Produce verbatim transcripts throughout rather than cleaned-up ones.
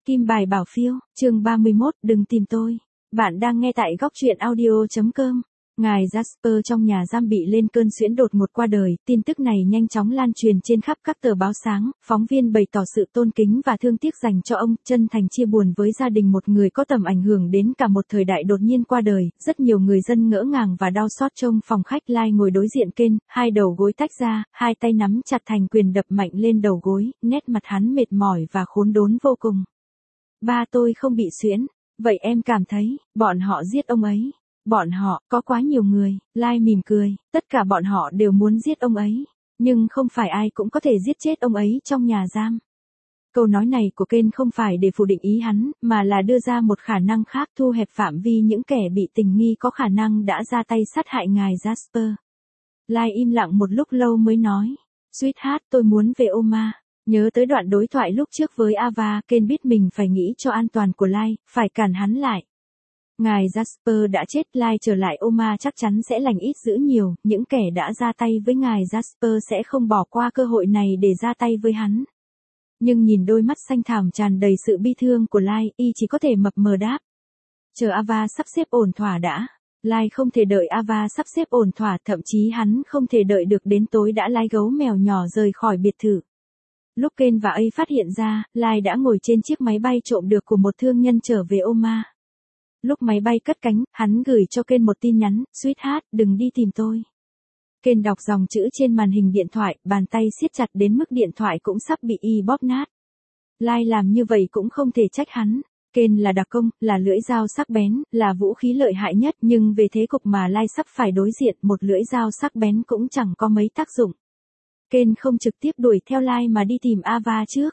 Kim bài bảo phiêu, chương ba mươi mốt, đừng tìm tôi. Bạn đang nghe tại góc truyện audio.com. Ngài Jasper trong nhà giam bị lên cơn suyễn đột ngột qua đời, tin tức này nhanh chóng lan truyền trên khắp các tờ báo sáng, phóng viên bày tỏ sự tôn kính và thương tiếc dành cho ông, chân thành chia buồn với gia đình một người có tầm ảnh hưởng đến cả một thời đại đột nhiên qua đời. Rất nhiều người dân ngỡ ngàng và đau xót trông phòng khách Lai ngồi đối diện kênh, hai đầu gối tách ra, hai tay nắm chặt thành quyền đập mạnh lên đầu gối, nét mặt hắn mệt mỏi và khốn đốn vô cùng. Ba tôi không bị suyễn, vậy em cảm thấy, bọn họ giết ông ấy. Bọn họ, có quá nhiều người, Lai mỉm cười, tất cả bọn họ đều muốn giết ông ấy, nhưng không phải ai cũng có thể giết chết ông ấy trong nhà giam. Câu nói này của Ken không phải để phủ định ý hắn, mà là đưa ra một khả năng khác, thu hẹp phạm vi những kẻ bị tình nghi có khả năng đã ra tay sát hại ngài Jasper. Lai im lặng một lúc lâu mới nói, Sweetheart, tôi muốn về Oma. Nhớ tới đoạn đối thoại lúc trước với Ava, Ken biết mình phải nghĩ cho an toàn của Lai, phải cản hắn lại. Ngài Jasper đã chết, Lai trở lại Oma chắc chắn sẽ lành ít dữ nhiều, những kẻ đã ra tay với ngài Jasper sẽ không bỏ qua cơ hội này để ra tay với hắn. Nhưng nhìn đôi mắt xanh thẳm tràn đầy sự bi thương của Lai, y chỉ có thể mập mờ đáp. Chờ Ava sắp xếp ổn thỏa đã. Lai không thể đợi Ava sắp xếp ổn thỏa, thậm chí hắn không thể đợi được đến tối đã lái gấu mèo nhỏ rời khỏi biệt thự. Lúc Ken và A phát hiện ra, Lai đã ngồi trên chiếc máy bay trộm được của một thương nhân trở về Oma. Lúc máy bay cất cánh, hắn gửi cho Ken một tin nhắn, Sweetheart, đừng đi tìm tôi. Ken đọc dòng chữ trên màn hình điện thoại, bàn tay siết chặt đến mức điện thoại cũng sắp bị y bóp nát. Lai làm như vậy cũng không thể trách hắn. Ken là đặc công, là lưỡi dao sắc bén, là vũ khí lợi hại nhất, nhưng về thế cục mà Lai sắp phải đối diện, một lưỡi dao sắc bén cũng chẳng có mấy tác dụng. Ken không trực tiếp đuổi theo Lai mà đi tìm Ava trước.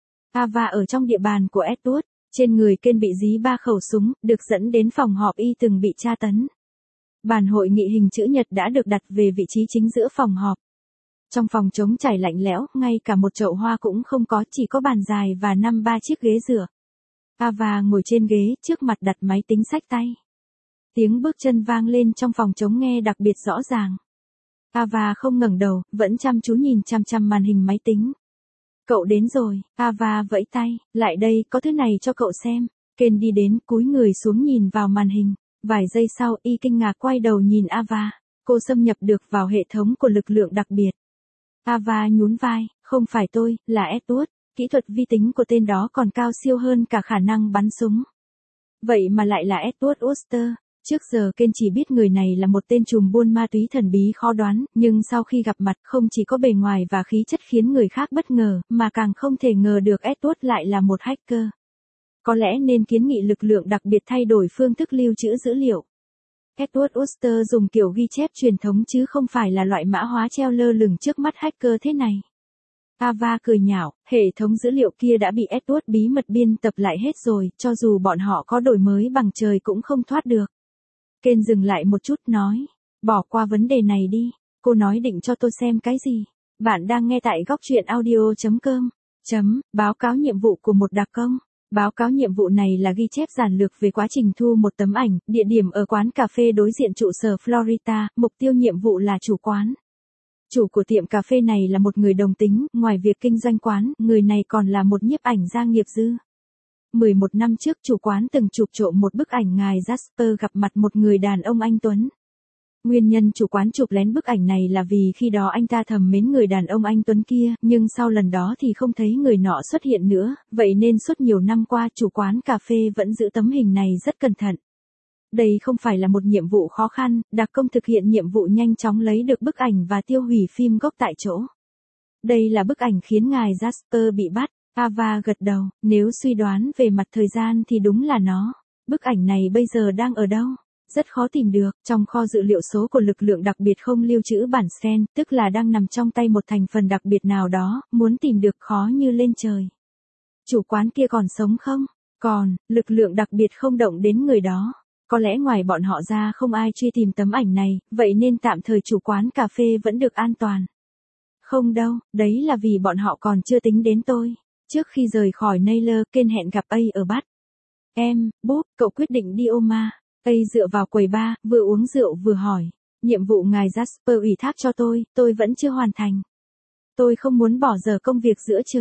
Ava ở trong địa bàn của Edward. Trên người Ken bị dí ba khẩu súng, được dẫn đến phòng họp y từng bị tra tấn. Bàn hội nghị hình chữ nhật đã được đặt về vị trí chính giữa phòng họp. Trong phòng trống trải lạnh lẽo, ngay cả một chậu hoa cũng không có, chỉ có bàn dài và năm ba chiếc ghế dựa. Ava ngồi trên ghế, trước mặt đặt máy tính xách tay. Tiếng bước chân vang lên trong phòng trống nghe đặc biệt rõ ràng. Ava không ngẩng đầu, vẫn chăm chú nhìn chăm chăm màn hình máy tính. Cậu đến rồi, Ava vẫy tay, lại đây, có thứ này cho cậu xem. Ken đi đến, cúi người xuống nhìn vào màn hình. Vài giây sau, y kinh ngạc quay đầu nhìn Ava. Cô xâm nhập được vào hệ thống của lực lượng đặc biệt. Ava nhún vai, không phải tôi, là Edward. Kỹ thuật vi tính của tên đó còn cao siêu hơn cả khả năng bắn súng. Vậy mà lại là Edward Wooster. Trước giờ Ken chỉ biết người này là một tên trùm buôn ma túy thần bí khó đoán, nhưng sau khi gặp mặt không chỉ có bề ngoài và khí chất khiến người khác bất ngờ, mà càng không thể ngờ được Edward lại là một hacker. Có lẽ nên kiến nghị lực lượng đặc biệt thay đổi phương thức lưu trữ dữ liệu. Edward Wooster dùng kiểu ghi chép truyền thống chứ không phải là loại mã hóa treo lơ lửng trước mắt hacker thế này. Ava cười nhạo, hệ thống dữ liệu kia đã bị Edward bí mật biên tập lại hết rồi, cho dù bọn họ có đổi mới bằng trời cũng không thoát được. Ken dừng lại một chút nói, bỏ qua vấn đề này đi, cô nói định cho tôi xem cái gì. Bạn đang nghe tại góc truyện audio.com. Chấm, báo cáo nhiệm vụ của một đặc công. Báo cáo nhiệm vụ này là ghi chép giản lược về quá trình thu một tấm ảnh, địa điểm ở quán cà phê đối diện trụ sở Florida, mục tiêu nhiệm vụ là chủ quán. Chủ của tiệm cà phê này là một người đồng tính, ngoài việc kinh doanh quán, người này còn là một nhiếp ảnh gia nghiệp dư. mười một năm trước chủ quán từng chụp trộm một bức ảnh ngài Jasper gặp mặt một người đàn ông anh Tuấn. Nguyên nhân chủ quán chụp lén bức ảnh này là vì khi đó anh ta thầm mến người đàn ông anh Tuấn kia, nhưng sau lần đó thì không thấy người nọ xuất hiện nữa, vậy nên suốt nhiều năm qua chủ quán cà phê vẫn giữ tấm hình này rất cẩn thận. Đây không phải là một nhiệm vụ khó khăn, đặc công thực hiện nhiệm vụ nhanh chóng lấy được bức ảnh và tiêu hủy phim gốc tại chỗ. Đây là bức ảnh khiến ngài Jasper bị bắt. Ava gật đầu, nếu suy đoán về mặt thời gian thì đúng là nó. Bức ảnh này bây giờ đang ở đâu? Rất khó tìm được, trong kho dữ liệu số của lực lượng đặc biệt không lưu trữ bản scan, tức là đang nằm trong tay một thành phần đặc biệt nào đó, muốn tìm được khó như lên trời. Chủ quán kia còn sống không? Còn, lực lượng đặc biệt không động đến người đó. Có lẽ ngoài bọn họ ra không ai truy tìm tấm ảnh này, vậy nên tạm thời chủ quán cà phê vẫn được an toàn. Không đâu, đấy là vì bọn họ còn chưa tính đến tôi. Trước khi rời khỏi Naylor, Ken hẹn gặp A ở Bat. Em, Bob, cậu quyết định đi Oma. A dựa vào quầy bar, vừa uống rượu vừa hỏi. Nhiệm vụ ngài Jasper ủy thác cho tôi, tôi vẫn chưa hoàn thành. Tôi không muốn bỏ giờ công việc giữa chừng.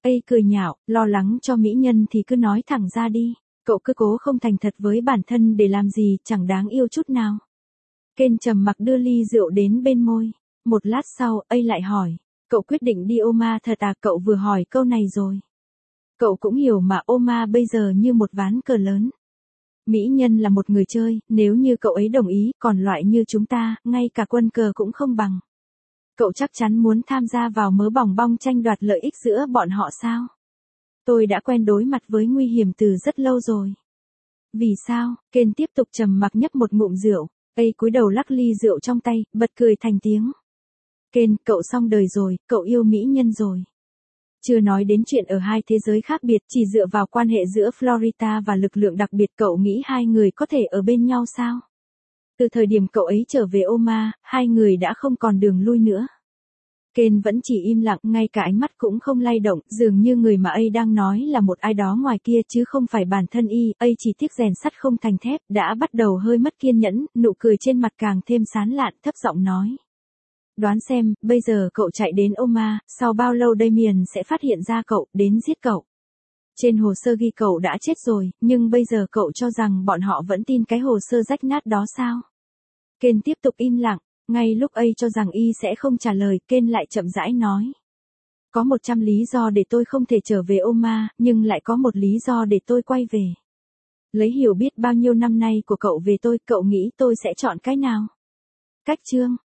Ây cười nhạo, lo lắng cho mỹ nhân thì cứ nói thẳng ra đi. Cậu cứ cố không thành thật với bản thân để làm gì, chẳng đáng yêu chút nào. Ken trầm mặc đưa ly rượu đến bên môi. Một lát sau, Ây lại hỏi. Cậu quyết định đi Oma thật à? Cậu vừa hỏi câu này rồi. Cậu cũng hiểu mà, Oma bây giờ như một ván cờ lớn. Mỹ nhân là một người chơi, nếu như cậu ấy đồng ý, còn loại như chúng ta, ngay cả quân cờ cũng không bằng. Cậu chắc chắn muốn tham gia vào mớ bòng bong tranh đoạt lợi ích giữa bọn họ sao? Tôi đã quen đối mặt với nguy hiểm từ rất lâu rồi. Vì sao? Ken tiếp tục trầm mặc nhấp một ngụm rượu. Ây cúi đầu lắc ly rượu trong tay, bật cười thành tiếng. Ken, cậu xong đời rồi, cậu yêu mỹ nhân rồi. Chưa nói đến chuyện ở hai thế giới khác biệt, chỉ dựa vào quan hệ giữa Florida và lực lượng đặc biệt, cậu nghĩ hai người có thể ở bên nhau sao? Từ thời điểm cậu ấy trở về Oma, hai người đã không còn đường lui nữa. Ken vẫn chỉ im lặng, ngay cả ánh mắt cũng không lay động, dường như người mà A đang nói là một ai đó ngoài kia chứ không phải bản thân y. A chỉ tiếc rèn sắt không thành thép, đã bắt đầu hơi mất kiên nhẫn, nụ cười trên mặt càng thêm sán lạn, thấp giọng nói. Đoán xem, bây giờ cậu chạy đến Oma, sau bao lâu Damien sẽ phát hiện ra cậu, đến giết cậu. Trên hồ sơ ghi cậu đã chết rồi, nhưng bây giờ cậu cho rằng bọn họ vẫn tin cái hồ sơ rách nát đó sao? Ken tiếp tục im lặng, ngay lúc A cho rằng y sẽ không trả lời, Ken lại chậm rãi nói. Có một trăm lý do để tôi không thể trở về Oma, nhưng lại có một lý do để tôi quay về. Lấy hiểu biết bao nhiêu năm nay của cậu về tôi, cậu nghĩ tôi sẽ chọn cái nào? Cách chương